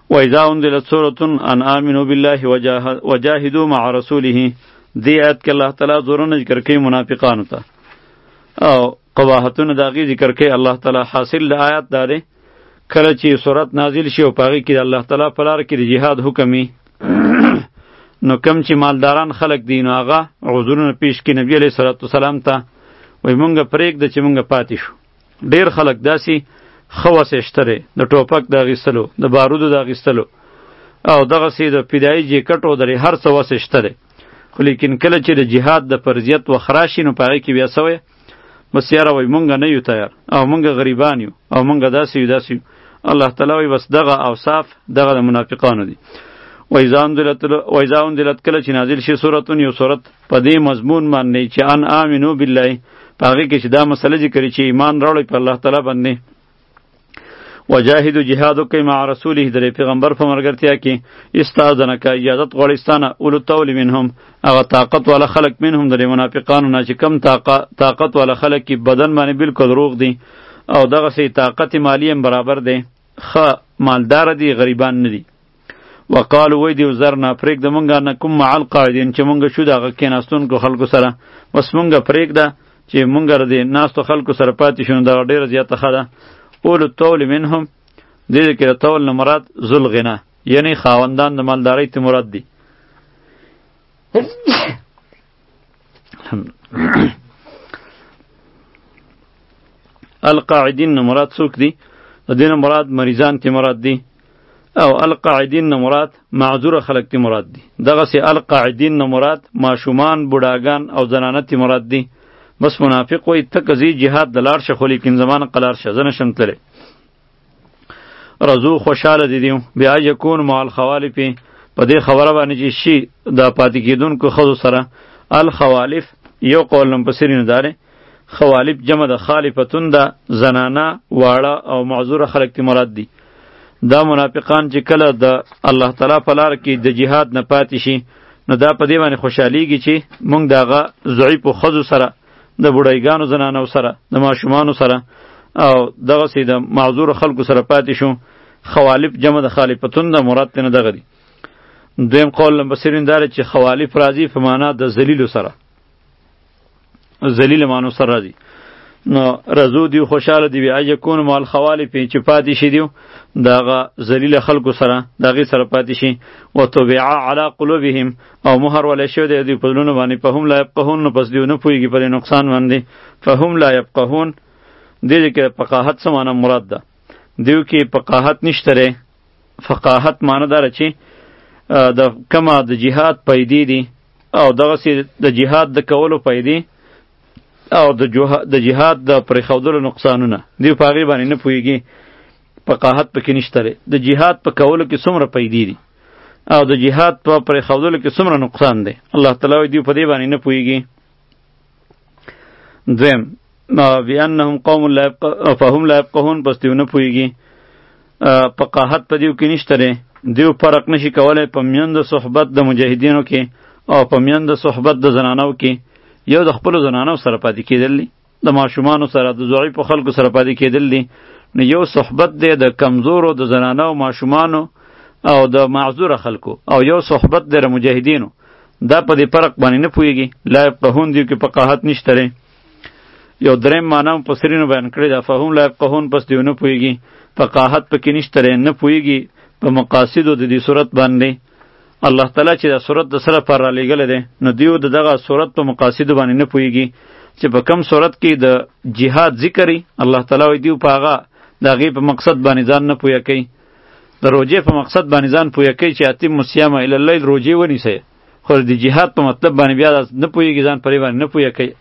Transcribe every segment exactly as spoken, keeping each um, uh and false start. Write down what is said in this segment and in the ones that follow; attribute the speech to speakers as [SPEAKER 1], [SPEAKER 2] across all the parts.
[SPEAKER 1] وإذا أنزلت سورة أن آمنوا بالله وجاهدوا مع رسوله. دی آیت کې الله تعالی زورونه ذکر کوي منافقانو ته او قباحتونه د هغې ذکر کوي الله تعالی. حاصل د آیت دا دی کله چې صورت نازل شي او په هغې کې د الله تعالی په لاره کې د جهاد حکم وي نو کم چې مالداران خلق دي نو هغه عذرونه پیش کړي نبي علیه صلات وسلام ته وایي مونږ پرېږده چې مونږ پاتې شو. ډېر خلک داسې ښه وسې شته دی د ټوپک د اخیستلو د بارودو د اخیستلو او دغسې د فدایي جیکټو د هر څه وسې شته دی. خو لیکن کله چې د جهاد د فرضیت وخت راشي نو په هغې کې بیا څه وایي بس یاره وایي مونږ نه یو تیار او مونږ غریبان یو او مونږ داسې یو داسې یو. الله تعالی وایي بس دغه اوصاف دغه د منافقانو دي. وإذا انزلت کله چې نازل شي سورتون یو سورت په دې مضمون باندې چې ان آمنو بالله په هغې کې چې دا مسله ذکر چې ایمان راوړئ په الله تعالی باندې وجاهدوا جهاد وکئ مع رسوله د پیغمبر په ملګرتیا کې استاذنک اجازت غواړي ستانه اولو الطول منهم هغه طاقت والا خلق منهم د منافقانو نه چې کم طاقت والا خلق کې بدن باندې بالکل روغ دي او دغسې طاقت مالی هم برابر دی ښه مالدار دي غریبان نه دي. وقالو وی دیو زرنا پرېږده مونږه نکم مع القاعدین چې مونږ شو د هغه کېناستونکو خلکو سره بس مونږه پرېږده چې مونږ د ناستو خلکو سره پاتې شو نو دغه ډېره زیاته ښه ده. اولو الطول منهم دې کې د طول نه مراد ذو الغنا یعنی خاوندان د مالدارۍ ته مراد دي. القاعدین نه مراد څوک دي؟ د دې نه مراد مریضان ته مراد دي او القاعدین نه مراد معذور خلق تی مراد دی. دغسې القاعدین نه مراد ماشومان بوډاګان او زنانه تی مراد دی. بس منافق وایي ته که ځې جهاد د لاړ شه خو لیکن زما نه قلار شه زه نشم تللی. رضو خوشحاله دي دیو بیا یکون مع الخوالف په دې خبره باندې چې شي د پاتې کېدونکو ښځو سره. الخوالف یو قول مفسرینو دا دی خوالف جمع د خالفتون ده زنانه واړه او معذوره خلق تی مراد دی. دا منافقان چې کله د الله تعالی په لار کې د جهاد نه پاتې شي نو دا په دې باندې خوشحالیږي چې مونږ د هغه ضعیفو ښځو سره د بوډایګانو زنانو سره د ماشومانو سره او دغسې د معذورو خلکو سره پاتې شو. خوالف جمع د خالفتون ده مراد ترې نه دغه دي. دویم قول مفسرین دا دی چې خوالف راځي په معنا د ذلیلو سره ذلیل معنو سره راځي. نو رضو دیو خوشحاله دی بیا یکون مع الخوالف چې پاتې شي دیو دغه ذلیل خلکو سره د هغې سره پاتې شي. وطبع علی قلوبهم او مهر ولی شوی دی دوی په زړونو باندې فهم لا یفقهون نو پس دیو نه پوهېږي په دې نقصان باندې. فهم لا یفقهون دې کې فقاهت څه معنی مراد ده؟ دیو کې فقاهت نشته دی. فقاهت معنی داره چې د کمه د جهاد پیدې دي او دغسې د جهاد د کولو پیدې او د جهاد د پرېښودلو نقصانونه دیو په هغې باندې نه پوهېږي. فقاهت پکې نشته دی. د جهاد په کولو کې څومره پیدې دي او د جهاد په پرېښودلو کې څومره نقصان دی الله تعالی وایي دیو په دې باندې نه پوهېږي. دویم بأنهم قوم لا فهم لا یفقهون پس دیو نه پوهېږي. فقاهت په دیو کې نشته دی. دیو فرق نشي کولی په میند صحبت د مجاهدینو کې او په میند صحبت د زنانو کې. یو د خپلو زنانو سره پاتې کېدل دي د ماشومانو سره د ضعیفو خلکو سره پاتې کېدل دي. نو یو صحبت دی د کمزورو د زنانو ماشومانو او د معذوره خلکو او یو صحبت دی د مجاهدینو. دا په دې فرق باندې نه پوهېږي. لا یفقهون دیو کې فقاهت نشته دی. یو دریم معنی مفسرینو بیان کړې ده فهم لا یفقهون پس دیو نه پوهېږي. فقاهت پکې نشته دی نه پوهېږي په مقاصدو د دې صورت باندې. الله تعالی چې دا صورت د سره پر را لېږلی دی نو دیو د دغه صورت په مقاصدو باندې نه پوهېږي چې په کم صورت کې د جهاد ذکري الله تعالی وایي دیو په هغه د هغې په مقصد باندې ځان نه پوهه کوي. د روژې په مقصد باندې ځان پوهه کوي چې اتم الصیام الی اللیل روژې ونیسئ خو د جهاد په مطلب باندې بیا نه پوهېږي ځان پرې باندې نه پوهه کوي.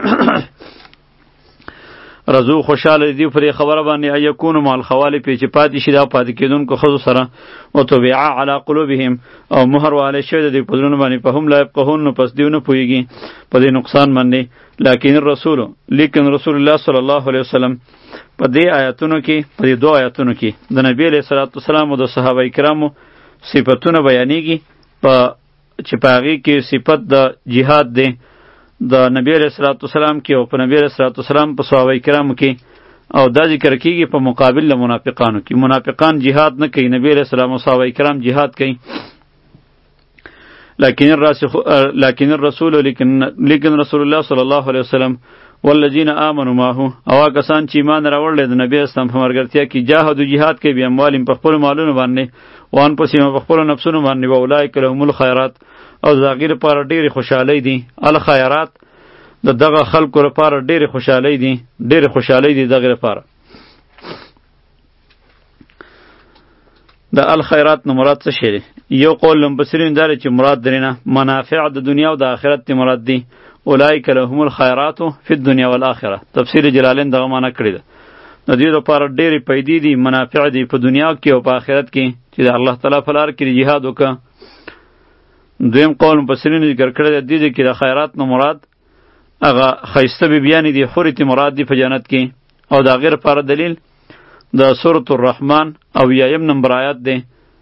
[SPEAKER 1] رضو خوشحاله دی پر خبره باندې ایکون مع الخوالف چې پاتې شي دا پاتې کېدونکو ښځو سره. وطبع علی قلوبهم او مهر والی شوی د دوی په زړونو باندې فهم لا یفقهون نو پس دیو نه پوهېږي په دې نقصان باندې. لکن الرسول لیکن رسول الله صلی الله علیه وسلم په دې آیاتونو کې په دې دوه آیاتونو کې د نبی علیه صلوات والسلام او د صحابه کرامو صفتونه بیانېږي په چې په هغې کې صفت د جهاد دی د نبی علیه الصلاۃ والسلام کې او په نبی علیه الصلاۃ والسلام په صحابه کرامو کې او دا ذکر کیږي په مقابل له منافقانو کې. منافقان جهاد نه کوي، نبی علیہ السلام او صحابه کرام جهاد کوي. لكن الراسخ لكن الرسول لیکن لیکن رسول الله صلی الله علیه وسلم والذین آمنوا معه او کسان چې ایمان راوړل د نبی اسلام په مرګرتیا کې جاهدوا جهاد کوي بیا اموالهم په خپل مالونو باندې وان پسې په خپل نفسونو باندې و اولئک لهم الخيرات او زاغیر پر ډېر خوشحالی دي. الخيرات د دغه خلکو لپاره ډېر خوشحالی دي، ډېر خوشحالی دي دغه لپاره. د الخيرات نو مراد څه شی دی؟ یو قول لمبصرین داره چې مراد درینه منافع د دنیا او د آخرت تی مراد دی. اولئک لهم الخيرات فی الدنیا والآخرة. تفسیر جلالین دغه معنی کړی ده. د دې لپاره ډېرې پیدې دي، منافع دي په دنیا کې او په آخرت کې چې د الله تعالی په لار کې جهاد وکړه. دویم قول مفسرین ذکر کړی دی دې کې د خیرات نو مراد هغه ښایسته بیبیانې دي، حورې تی مراد دي په جنت کې. او د هغې لپاره دلیل د سورة الرحمن او یایم نمبر آیات دی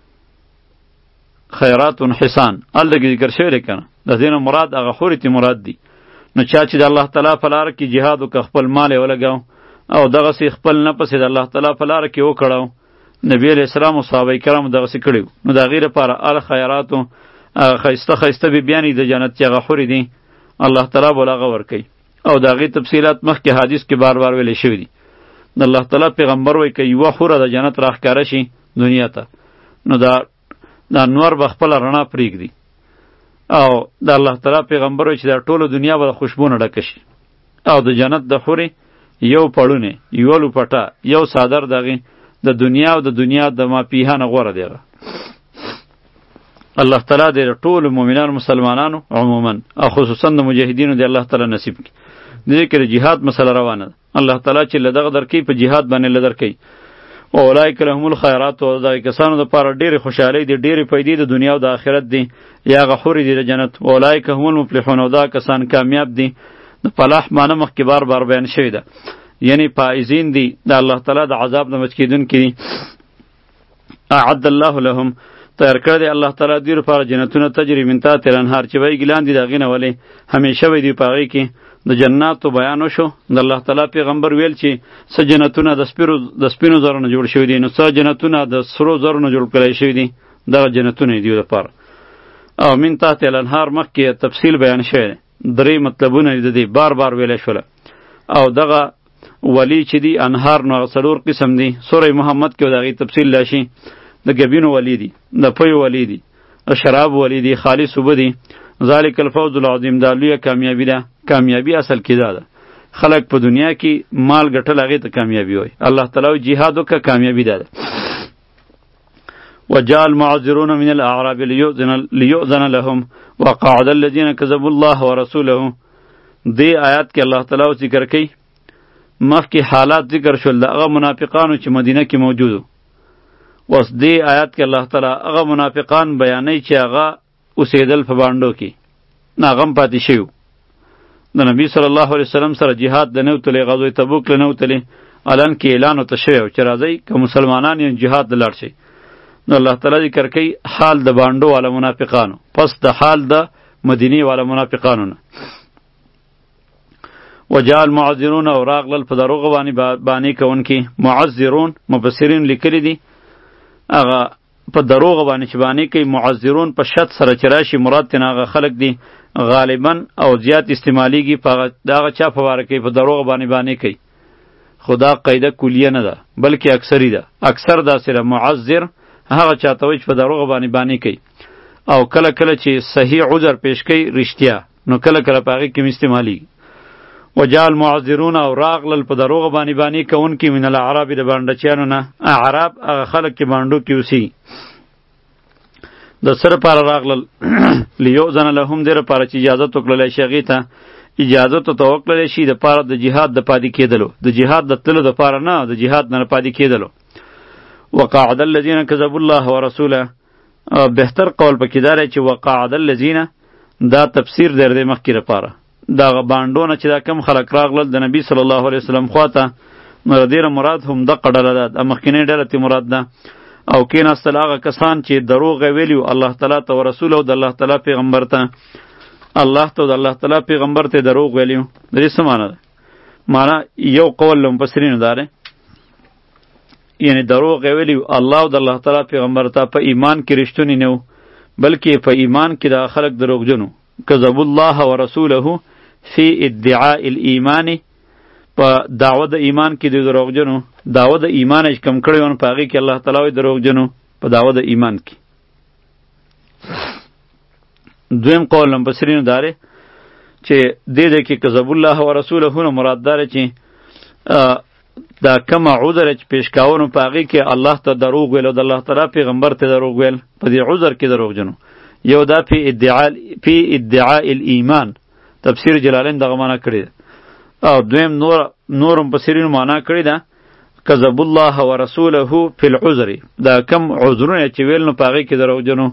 [SPEAKER 1] خیرات حسان هلته کې ذکر شوی دی که نه. د دې نه مراد هغه حورې تی مراد دي. نو چا چې د الله تعالی په لاره کې جهاد وکړه خپل مال یې ولګاو او دغسې خپل نفس یې د الله تعالی په لاره کې وکړو، نبی علیه السلام او صحابه کرامو دغسې کړي وو، نو د هغې لپاره الخیراتو هغه ښایسته ښایسته بیبیانې د جنت چې هغه حورې دي الله تعالی به هغه ورکوي. او د هغې تفصیلات مخکې حدیث کې بار بار ویلی شوي دي. د الله تعالی پیغمبر وایي که یوه حوره د جنت راښکاره شي دنیا ته نو دا دا نور به خپله رڼا پرېږدي. او د الله تعالی پیغمبر وایي چې دا ټوله دنیا به د خوشبو نه ډکه شي. او د جنت د حورې یو پړونې، یوه لوپټه، یو څادر د هغې د دنیا او د دنیا د ماپیها نه غوره دی. هغه الله تعالی د ټولو مؤمنانو مسلمانانو عموما او خصوصا د مجاهدینو دی الله تعالی نصیب کړي. د دې کې د جهاد مسله روانه ده. الله تعالی چې له دغه درکوي په جهاد باندې له درکوي. اولئک لهم الخیرات او دغه کسانو دپاره ډېرې خوشحالۍ دي، ډېرې پیدې د دنیا او د آخرت دي، یا هغه حورې دي د جنت. اولئک هم المفلحون او دا کسان کامیاب دي. د فلاح معنی مخکې بار بار بیان شوې ده، یعنی فائزین دي، د الله تعالی د عذاب نه بچ کېدونکي دي. اعد الله لهم تیار کړی دی الله تعالی دوی لپاره جنتونه تجري من تحتها الانهار چې وایي لاندې د هغې نه ولې همیشه به دوی په هغې کې. د جناتو بیان وشو، د الله تعالی پیغمبر ویل چې څه جنتونه د سپینو د سپینو زرو نه جوړ شوي دي، نو څه جنتونه د سرو زرو نه جوړ کړی شوي دي. دغه جنتونه دي لپاره. او من تحت الانهار مخکې تفصیل بیان شوی دی، درې مطلبونه د دې بار بار ویلی شوله. او دغه ولی چې دی انهار نو هغه څلور قسم دي. سوره محمد کې د هغې تفصیل راشي. د ګبینو ولی دي، د پیو ولی دي، د شراب ولی دي، خالص اوبه دي. ذالک الفوز العظیم، دا لویه کامیابي ده. کامیابی اصل کې دا ده خلق په دنیا کې مال ګټل هغې ته کامیابي وایي. الله تعالی جهاد وکړه کامیابي ده. وجاء المعذرون من الاعراب ليؤذن لهم وقعد الذين كذبوا الله ورسوله. دې آیات کې الله تعالی ذکر کوي مخکې حالات ذکر شول د هغه منافقانو چې مدینه کې موجود وو. اوس دې آیات کې الله تعالی هغه منافقان بیانوي چې هغه اوسېدل په بانډو کې نه هغه هم پاتې شوي. د نبی صلی الله علیه وسلم سره جهاد د نه وتلی، غزوه تبوک له نه وتلی، الان کې اعلان ورته شوی و چې راځئ که مسلمانان یې جهاد ته لاړ شئ. نو الله تعالی ذکر کوي حال د بانډو والا منافقانو پس د حال د مدینې والا منافقانو نه. وجاء المعذرون او راغلل په دروغ باندې باندې کوونکي. معذرون مفسرین لیکلي دي هغه په دروغ باندې چې باندې کوي. معذرون په شد سره چې راشي مراد ترې هغه خلک دي غالبا او زیات استعمالیږي په دغه چا په باره کې په دروغ باندې باندې کوي. خدا قاعده کلیه نه ده بلکې اکثری ده. اکثر دا سره معذر هغه چاته وایي چې په دروغ باندې باندې کوي. او کله کله چې صحیح عذر پیش کوي رښتیا، نو کله کله په هغې کې استعمالیږي. وجاء المعذرون او راغلل په دروغ باندې باندې کوونکي من الاعراب د بانډچیانو نه. اعراب هغه خلک چې بانډو کې اوسي د سره پر راغلل لیؤذن لهم دې لپاره چې اجازه وکړلی شي هغې ته اجازه ته وکړلی شي د پاره د جهاد د پاتې کېدلو، د جهاد د تلو دپاره نه، د جهاد نه پاتې کېدلو. وقعد الذین کذبوا الله ورسوله. بهتر قول پکې دا دی چې وقعد الذین دا تفسیر در دی مخکې لپاره دغه بانډونه چې دا کم خلک راغلل د نبی صلی الله علیه وسلم خواته، نو د دې مراد هم دغه ډله ده، د مخکینۍ ډله ته مراد ده. او کېناستل هغه کسان چې دروغ ویلي الله تعالی ته او رسول او د الله تعالی پیغمبر ته، الله ته او د الله تعالی پیغمبر ته دروغ ویلي. د دې څه معنی ده؟ معنی یو قول له مفسرینو دا دی یعنی دروغ ویلی الله او د الله تعالی پیغمبر ته په ایمان کې رښتونی نه بلکې په ایمان کې د خلق دروغجنو کذب الله ورسوله فی ادعاء الایمان په دعوه د ایمان کې د دروغجنو دعوه د ایمان اج کم کړی ون پاغي کې الله تعالی وی دروغجنو په دعوه د ایمان کې. دویم قول مفسرین داره چې دې دې کې کذب الله ورسوله نه مراد داره چې دا کوم عذر چې پیش کاونو پاغي کې الله ته دروغ ویل او د الله تعالی پیغمبر ته دروغ ویل په دې عذر کې دروغجنو. یو دا په ادعاء په ادعاء الایمان تفسیر جلالین دغه معنا کړی او دویم نور نورم مفسرین معنا کړی دا کذب الله ورسوله فی العذر دا کم عذرونه چې ویل نو پاغي کې دروغجنو.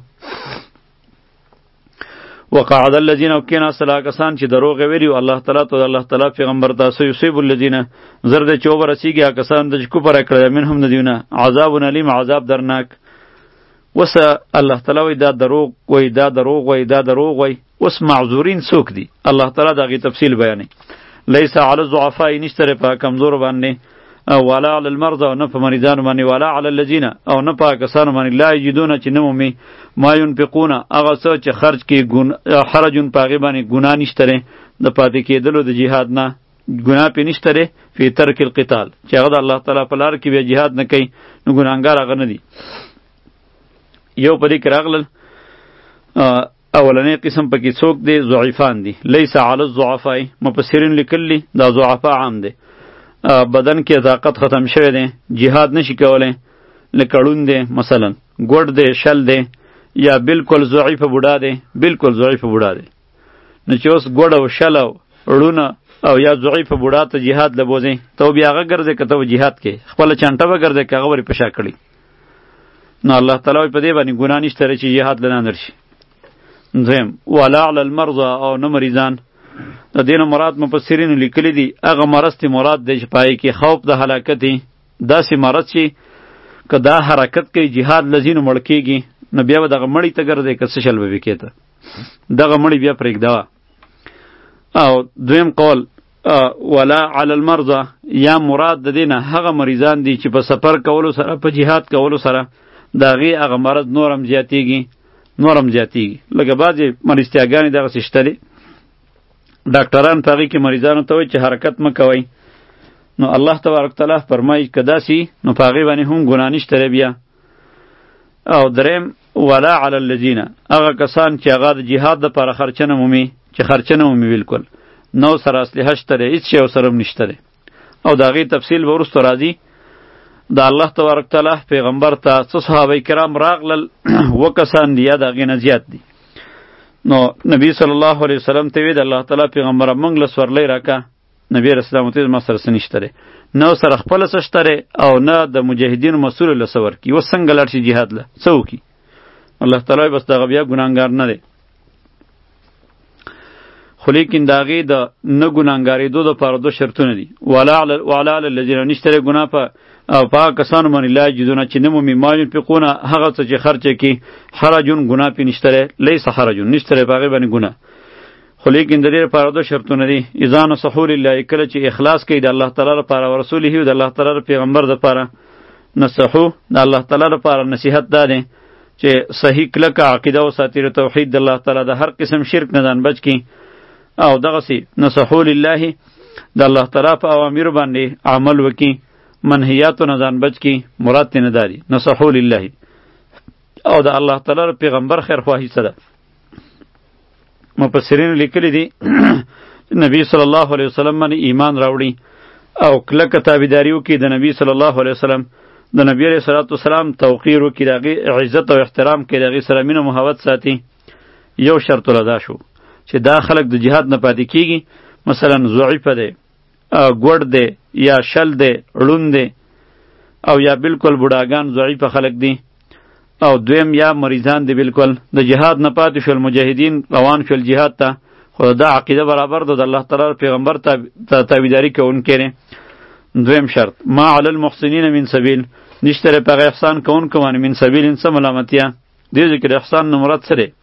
[SPEAKER 1] وقعد الذين وكنا سلاکسان چې دروغ ویلي الله تعالی ته الله تعالی پیغمبر ته سيصيب الذين زرد چوب رسیږي کسان د کوپر کړه منهم ندیونه عذاب الیم عذاب درناک. وس الله تعالی وی دا دروغ وی دا دروغ وی دا دروغ وی وس معذورین څوک دي الله تعالی دغه تفصیل بیانوي. ليس على الضعفاء نشتره په کمزور باندې ولا على المرضى او نه په مریضانو باندې ولا على الذين او نه په کسانو باندې لا یجدون چې نه مومي ما ينفقون هغه څه چې خرج کې حرجون پاغي باندې ګناه نشته د پاتې کېدلو د جهاد نه ګناه پې نشته فی ترک القتال چې هغه د الله تعالی په لار کې بیا جهاد نه کوي نو ګناهګار هغه نه دي. یو په دې کې راغلل اولنې قسم پکې څوک دی ضعیفان دي لیس علی الضعفاء مفسرین لیکلی دا ضعفا عام دی بدن کې طاقت ختم شوی دی جهاد نشي کولای لکه ړوند دی مثلا ګوډ دی شل دی یا بالکل ضعیف بوډا دی بالکل ضعیف بوډا دی نو چې اوس ګوډ او شل او ړونه او یا ضعیف بوډا ته جهاد لبوځي ته بیا هغه ګرځي که ته جهاد کې خپل چانټه به ګرځي که هغه ورې پشا کړي نو الله تعالی په دې باندې ګناه نشته چې جهاد لنه نرشي. دویم ولا علی المرضى او نه مریضان د دین مراد مفسرین لیکلی دي هغه مرض تی مراد دی چې پای کې خوف د هلاکت دی داسې مرض چې که دا حرکت کوي جهاد لذینو مړ کېږي نو بیا به دغه مړی ته ګرځي که څه شل به وي کېته دغه مړی بیا پرېږده. او دویم قول ولا علی المرضى یا مراد د دینه هغه مریضان دي چې په سفر کولو سره په جهاد کولو سره د هغې هغه مرض نورم زیاتېږي نورم زیاتېږي لکه بعضې مرستیاګانې دغسې شته دي ډاکټران په هغې کې مریضانو ته وایي چې حرکت مه کوئ نو الله تبارک تعالی فرمایي که داسې نو په هغې باندې هم ګناه نشته بیا. او دریم ولا علی الذین هغه کسان چې هغه د جهاد دپاره خرچه نه مومي چې خرچه نه مومي بالکل نو سره اسلحه شته دی هېڅ شی ورسره هم نشته دی او د هغې تفصیل به وروسته راځي. د الله تبارک تعالی پیغمبر ته څه صحابه کرام راغلل اوه کسان دي یا د هغې نه زیات دي نو نبی صلی الله علیه وسلم ته وی د الله تعالی پیغمبره موږ له سورلی راکه نبی رسول الله ته ما سره څه نشته دی نه سره خپله څه شته دی او نه د مجاهدینو مسؤل له څه ورکړي اوس څنګه لاړ شي جهاد له څه وکړي الله تعالی بس دغه بیا ګناهګار نه دی خو لیکن د هغې د نه ګناهګارېدو دپاره دوه شرطونه دي ولا علی الذین نشته دی ګناه په او په هغه کسانو باندې لا یجدونه چې نه مومي ما ینفقونه هغه څه چې خرچه کړي حرجون ګناه پې نشته دی لیس حرجون نشته دی په هغې باندې ګناه خو لیکن د دې لپاره دوه شرطونه دي اذا نصحوا لله کله چې اخلاص کوي د الله تعالی لپاره او رسوله او د الله تعالی پیغمبر لپاره نصحو د الله تعالی لپاره نصیحت دا دی چې صحیح کلکه عقیده وساتي د توحید د الله تعالی د هر قسم شرک نه ځان بچ کړي او دغسې نصحو لله د الله تعالی په اوامرو باندې عمل وکړي منهیاتو نه ځان بچ کی مراد تی نه داری نصحو لله او د الله تعالی پیغمبر خیر خواهی سره مفسرین لیکلی دي نبی صلی الله علیه وسلم باندې ایمان راوړي او کلکه تابعداري وکړي د نبی صلی الله علیه وسلم د نبی علیه الصلاة والسلام توقیر وکړي د هغې عزت او احترام کوي د هغې سره مینه محبت ساتي یو شرط ادا شو چې دا خلک د جهاد نه پاتې کیږي مثلا ضعیفه دی ګوډ دی یا شل دی ړوند دی او یا بالکل بوډاګان ضعیفه خلک دي او دویم یا مریضان دی بالکل د جهاد نه پاتې شول مجاهدین روان شول جهاد ته خو دا عقیده برابر ده د الله تعالی پیغمبر ته تابعداري کوونکی دی. دویم شرط ما علی المحسنین من سبیل نشته په هغه احسان کوونکو باندې من سبیل څه ملامتیا دې ذکر احسان نه مراد څه دی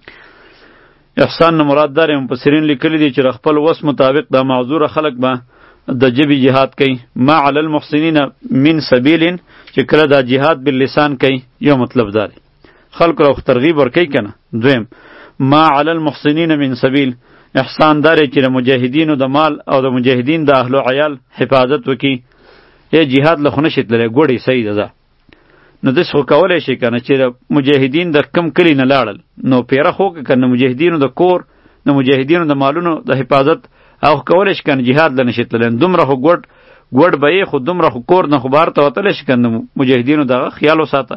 [SPEAKER 1] احسان نه مراد دار مفسرین لیکلی دي چې خپل وس مطابق د معذور خلق به د جبی جهاد کوي. ما علی المحسنین من سبیل چې کله دا جهاد باللسان کوي یو مطلب دار خلق رو ترغیب ور کوي کنه. دویم ما علی المحسنین من سبیل احسان دار چې د مجاهدینو د مال او د مجاهدین د اهل او عیال حفاظت وکي. یا جهاد له خونه شت لري ګوړی صحیح ده نو دس خو کولای شي کنه چې مجاهدین د کم کلی نه لاړل نو پیره خو کنه مجاهدینو د کور د مجاهدینو د مالونو د حفاظت او کولای شي کنه جهاد لنه شت لري دومره خو ګډ ګډ به خو دومره خو کور نه خو بار ته وتل شي کنه مجاهدینو دغه خیال وساته.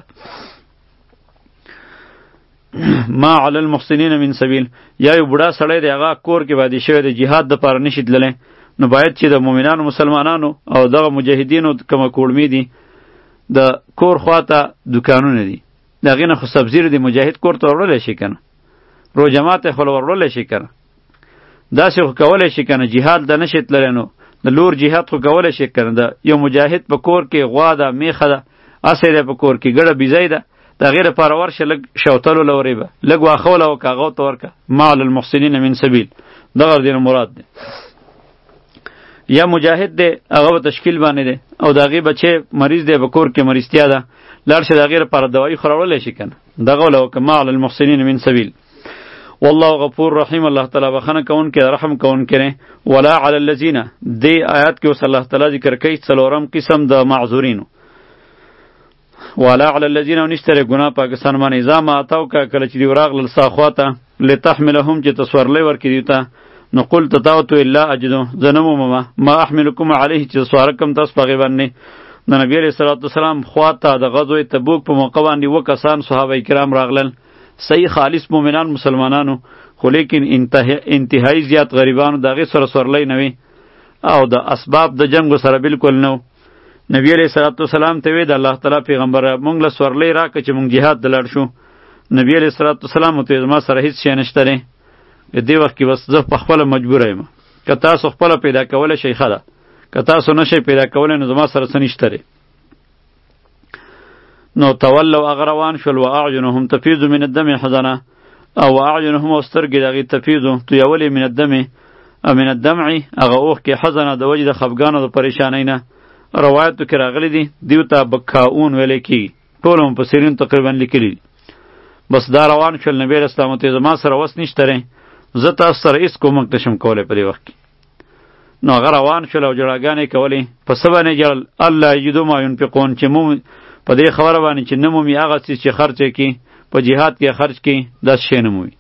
[SPEAKER 1] ما علی المحسنین من سبیل یا یو بوډا سړی دی هغه کور کې باندې شوی د جهاد د پاره نشي تللی نو باید چې د مؤمنانو مسلمانانو او دغه مجاهدینو کومه کوړمی دي د کور خواته دکانونه دي دغه نه خو سبزی دی مجاهد کور ته ورول شي کنه رو جماعت خو ورول شي کنه دا څه خو کولای شي کنه جهاد د نشي تللی نو د لور جهاد خو کولای شي کنه د یو مجاهد په کور کې غوا ده میخه ده اسې په کور کې ګړه بيزای ده دا غیر پارور شه لګ شوتلو لوري به لګ واخول او کاغو تورکه مال المحسنین من سبیل دغه دین مراد دی. یا مجاهد دی هغه تشکیل باندې دی او دغه بچي مریض دی بکور کې مریضتیا ده لار شه دغه پر دوايي خورول شي کنه دغه لو کمال المحسنین من سبیل والله غفور رحیم. الله تعالی بخنه کون کې رحم کون کړي. ولا علی الذین دی آیات کې وس الله تعالی ذکر کوي څلورم قسم د معذورینو. ولا علی الذین ونشتری گناه پاکستان باندې ځم اتاو کا کله چې دی وراغل ساخواته لتحملهم چې تصورلې ورکې دیتا نو قل تتاوتو الا اجدو زنمو مما ما احملکم علیه چې سوارکم تاسو پغی باندې د نبی علیہ الصلوۃ والسلام خواته د غزوه تبوک په موقع باندې وکسان صحابه کرام راغلل صحیح خالص مؤمنان مسلمانانو خو لیکن انتهایی زیات غریبانو دغه سره سورلې نوي او د اسباب د جنگ سره بالکل نو. نبی علیہ الصلوۃ والسلام ته وی د الله تعالی پیغمبر مونږ له سورلې راکه چې مونږ jihad دلړ شو. نبی علیہ الصلوۃ والسلام ته ما سره هیڅ شی نشته لري دې وخت کې بس زه په خپل مجبور یم که تاسو خپل پیدا کول شي خدا که تاسو نشئ پیدا کول نو زما سره څه نشته لري. نو تولوا اغروان شول و اعینهم تفیض من الدم حزنا او اعینهم واسترګې دغې تفیض تویولې من الدم من الدمع هغه اوښ کې حزنه د وجې د خفګان او د پریشانۍ نه. روایتو کې راغلی دي دیو ته بکاون ویلی کېږي ټول مفسرین تقریبا لیکلي دي. بس دا روان شول نبی علیه السلام ته زما سره وس نشته دی زه تاسو سره هېڅ کومک نشم کولی په دې وخت کې. نو هغه روان شول او جړاګانې کولې په څه باندې ژړل الله یجدو ما ینفقون چې مو په دې خبره باندې چې نه مومي هغه څیز چې خرچ کړي په جهاد کې خرچ کړي داسې شی نه مومي.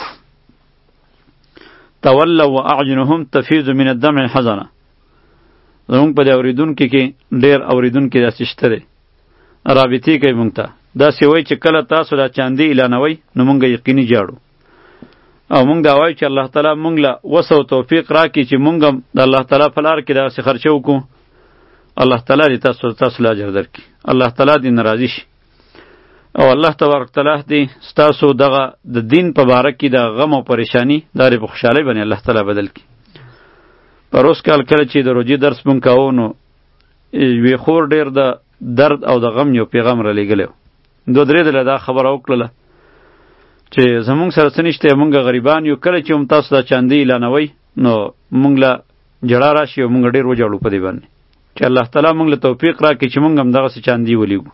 [SPEAKER 1] تولوا واعینهم تفیض من الدمع حزنا زمونږ په دې اورېدونکي کې ډېر اورېدونکي داسې شته دی رابطې کوي مونږ ته داسې وایي چې کله تاسو دا چاندي اعلانوئ نو مونږ یقیني جاړو او مونږ دا وایو چې الله تعالی مونږ له وس او توفیق راکړي چې مونږ هم د الله تعالی په لار کې داسې خرچه وکړو. الله تعالی دې تاسو تاسو له اجر درکړي الله تعالی دې ناراضي شي او الله تبارک تعالی دې ستاسو دغه د دین په باره کې د غم او پریشانی دارې په خوشحالۍ باندې الله تعالی بدل کړي. پر اوس کال کله چې د روجې درس مونږ کوو نو یوې خور ډېر د درد او د غم یو پیغام را لېږلی و دوه درې ځله دا خبره وکړله چې زمونږ سره څه نشته مونږ غریبان یو کله چې هم تاسو دا چاندي اعلانوئ نو مونږ له جړا راشي او مونږ ډېر وجاړو په دې باندې چې الله تعالی مونږ له توفیق راکړي چې مونږ هم دغسې چاندي ولیږو.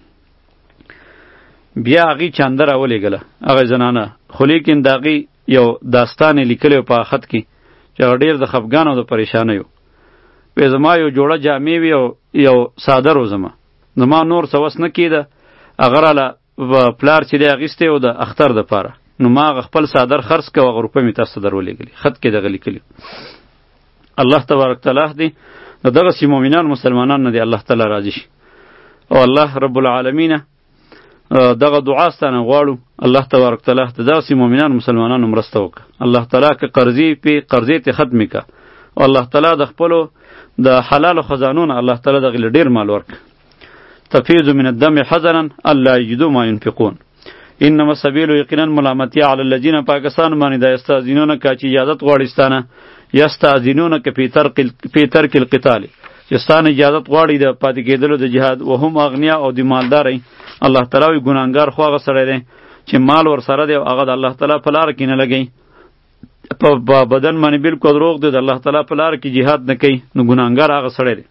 [SPEAKER 1] بیا هغې چانده راولېږله هغه زنانه خو لیکن د هغې یو داستان یې لیکلی په خط کې چې هغه ډېر د خفګان او د پریشانیو وی زما یو جوړه جامې وي او یو څادر و زما زما نور څه وس نه کېده هغه راله پلار چې دی اخیستی و د اختر دپاره نو ما هغه خپل څادر خرڅ کړه او هغه روپۍ مې تاسو ته در ولېږلي خط کې دغه لیکلي. الله تبارک تعالی دې د دغسې مؤمنان مسلمانان نه دی الله تعالی راضي شي او الله رب العالمین دغه دعا ستانه غواړو الله تبارک تعالی ته داسې مؤمنان مسلمانانو مرسته وکړه. الله تعالی که قرضې پې قرضې ته ختمې کړه او الله تعالی د خپلو د حلالو خزانونه الله تعالی دغې له ډېر مال ورکړه. تفیض من الدم حزنا الا یجدوا ما ينفقون انما السبیل یقینا ملامتیا علی الذین پاکستان باندې دا یستاذینونک چې اجازت غواړي ستانه یستاذینونک فی ترک القتال چې ستانه اجازت غواړي د پاتې کېدلو د جهاد وهم اغنیا او د مالدارۍ الله تعالی وی ګناهګار خو هغه سړی دی چې مال ور سره دی او هغه د الله تعالی په لاره کې نه لګي په بدن باندې بالکل روغ دی د الله تعالی په لار کې jihad نه کوي نو ګناهګار هغه سړی دی.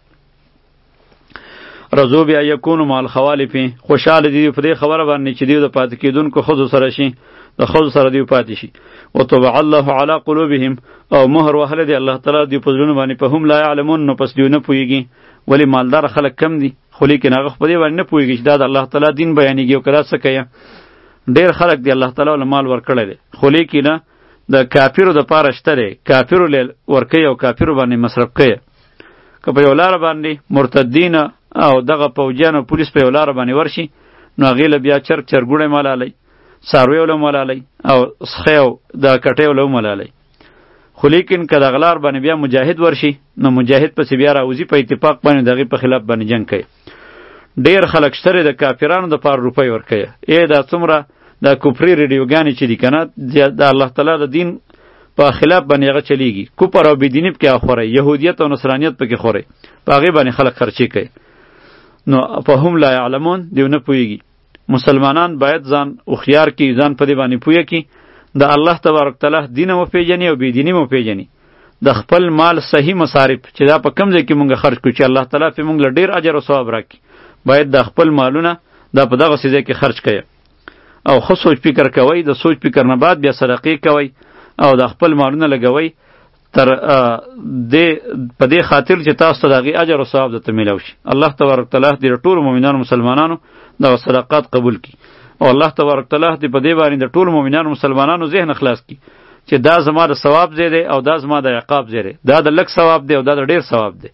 [SPEAKER 1] رضو بیا یکونو مع الخوالف خوشحاله دي په دې خبره باندې چې دوی د پاتې کېدونکو ښځو سره شي د ښځو سره دوی پاتې شي. وطبع الله علی قلوبهم او مهر وهلی دی الله تعالی دوی په زړونو باندې فهم لا یعلمون نو پس دوی نه پوهېږي. ولې مالدار خلک کم دي خو لیکن هغه په دې باندې نه پوهېږي چې دا د الله تعالی دین بیانېږي او که دا څه کوي. ډېر خلک دی الله تعالی له مال ورکړی دی خو لیکن د کافرو دپاره شته دی کافرو له ورکوي او کافرو باندې مصرف کوي. که په یو لاره باندې مرتدین او دغه پوجیان او پولیس په یو لاره باندې ورشي نو هغې له بیا چرګ چرګوړی ملالی څاروی له ملالی او سخی او د کټۍ له ملالی. خو لیکن که دغه لار باندې بیا مجاهد ورشي نو مجاهد پسې بیا راوځي په اتفاق باندې د هغې په خلاف باندې جنګ کوي. ډېر خلک شته د کافرانو دپاره روپۍ ورکوي. ای دا څومره دا کفري ریډیوګانې چې دي که نه د الله تعالی د دین په خلاف باندې هغه چلیږي کفر او بېدیني پکې هغه خوری یهودیت او نصرانیت پکې خوری په هغې باندې خلک خرچې کوي. نو فهم لا یعلمون دیو نه پوهېږي. مسلمانان باید ځان هوښیار کړي ځان په دې باندې پوهه کړي د الله تبارک تعالی دین هم وپېژني او بېدیني هم وپېژني. د خپل مال صحیح مصارف چې دا په کوم ځای کې مونږ خرج کړو چې الله تعالی پې مونږ له ډېر اجر او ثواب راکړي باید د خپل مالونه دا په دغسې ځای کې خرج کړئ او ښه سوچ فکر کوئ. د سوچ فکر نه بعد بیا صدقې کوئ او د خپل مالونه لګوئ تر دې په دې خاطر چې تاسو ته د هغې اجر او ثواب درته میلاو شي. الله تبارک تعالی دې د ټولو مؤمنانو مسلمانانو دغه صدقات قبول کړي او الله تبارک تعالی دې په دې باندې د ټولو مؤمنانو مسلمانانو ذهن خلاص کړي چې دا زما د ثواب ځای دی او دا زما د عقاب ځای دی. دا د لږ ثواب دی او دا د ډېر ثواب دی.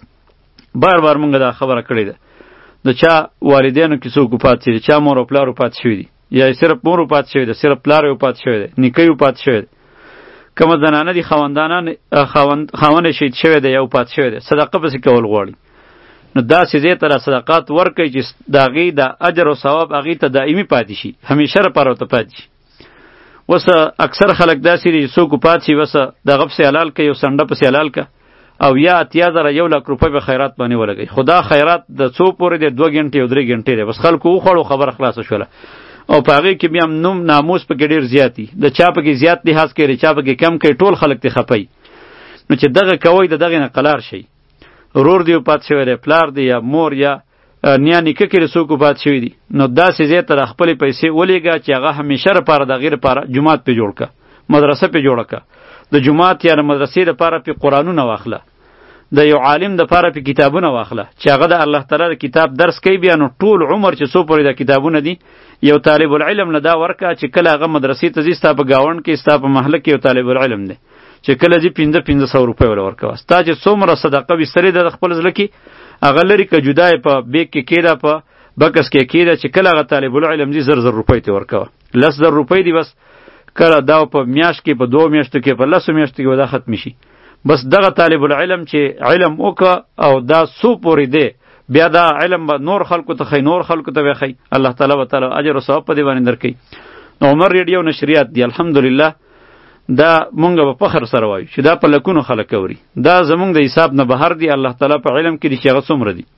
[SPEAKER 1] بار بار مونږ دا خبره کړې ده د چا والدینو کې څوک وفات شوي دي چا مور او پلار وفات شوي دي یا صرف مور وفات شوی ده صرف پلار وفات شوی ده نیکه وفات شوی ده کومه زنانه دي خاوندانان خاوند خاوند شهید شوی ده یا وفات شوی ده صدقه پسې کول غواړي نو داسې ځای ته صدقات ورکړئ چې د هغې د اجر او ثواب هغې ته دایمي پاتې شي همیشه لپاره ورته پاتې شي. وسه اکثر خلک داسې دي چې څوک وفات شي وسه دغه پسې حلال کړي یو سنډه پسې حلال کړه او یا اتیا زره یو لاک روپۍ په خیرات باندې ولګوي. خو دا خیرات د څو پورې دی دوه ګنټې او درې ګنټې دی بس خلکو وخوړو خبره خلاصه شوله او په هغې کې بیا نوم ناموس پکې ډېر زیات دي د چا پکې زیات لحاظ کوي چا پکې کم کوي ټول خلک ترې خفوي. نو چې دغه کوئ د دغې نه قلار شئ. ورور دی وفات شوی دی پلار دی یا مور یا نیا نیکه کې څوک وفات شوي دي نو داسې ځای ته خپلې پیسې ولېږه چې هغه همیشه لپاره د هغې لپاره جومات پې جوړ کړه مدرسه پې جوړه کړه د جومات یا د مدرسې لپاره پې قرآنونه واخله د یو عالم دپاره پې کتابونه واخله چې هغه د الله تعالی د کتاب درس کوي بیا نو ټول عمر چې څو پورې د کتابونه دي یو طالب العلم له دا ورکه چې کله هغه مدرسې ته ځي ستا په ګاونډ کې ستا په محله کې یو طالب العلم دی چې کله ځي پنځه پنځه سوه روپۍ وله ورکوه ستا چې څومره صدقه بسترې ده د خپل زړه کې هغه لرې که جدا یې په بیګ کې کېده په بکس کې کېده چې کله هغه طالب العلم ځي زر زر روپۍ ته ورکوه لس زر روپۍ دي بس کله دا په میاشت کې په دوه میاشتو کې په لسو میاشتو کې به دا ختمې شي. بس دغه طالب العلم چې علم وکړه او دا څو پورې دی بیا دا علم به نور خلکو ته خی نور خلکو ته به خی الله تعالی به تعالی اجر او ثواب په دې باندې درکوي. عمر ریډیو نشریات دی الحمدلله دا مونږ به فخر سره وایو چې دا په لکونو خلک اوري دا زمونږ د حساب نه بهر دی الله تعالی په علم کې دي چې هغه څومره دي.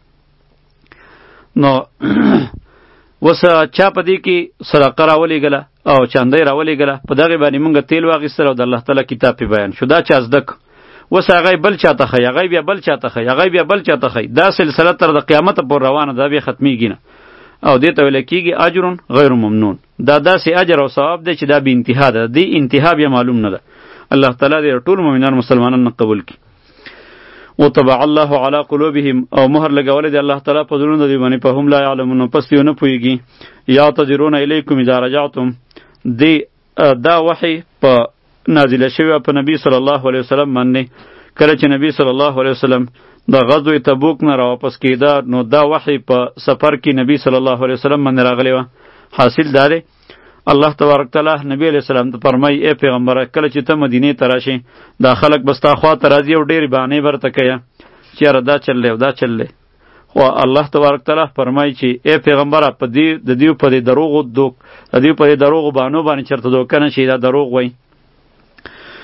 [SPEAKER 1] نو وسه چا په دې کې صدقه راولېږله او چاندی راولېږله په دغې باندې مونږ تیل واخیستل او د الله تعالی کتاب پې بیان شو دا چا زده که وسه هغه بل چاته خی هغه بیا بل چاته خی هغه بیا بل چاته خی دا سلسله تر د قیامت پورې روانه ده بیا ختمیږي نه او دې ته ویل کېږي اجر غیر ممنون. دا داسې اجر او ثواب دی چې دا بې انتها ده دې انتها بیا معلوم نه ده. الله تعالی دې ټول مؤمنان مسلمانان قبول کړي. وطبع الله علی قلوبهم او مهر لګولی دی الله تعالی په زړونو دوی باندې فهم لا یعلمون پس دوی نه پوهېږي. یعتذرون الیکم اذا رجعتم دی دا وحی په نازله شوی په نبی صلی الله علیه وسلم باندې کله چې نبی صلی الله علیه وسلم د غزوه تبوک نه را واپس کېده نو دا وحی په سفر کې نبی صلی الله علیه وسلم باندې راغلی وه. حاصل دا دی الله تبارک تعالی نبی علیه السلام ته فرمایي ای پیغمبره کله چې ته مدینې ته راشې دا خلک به ستا خواته راځي او ډېرې بهانې به درته کوي چې یاره دا چل دی او دا چل دی خو الله تبارک تعالی فرمایي چې ای پیغمبره په دې د دې په دې دروغو دوک د دې په دې دروغو بهانو باندې چېرته دوکه نه شي دا دروغ وایي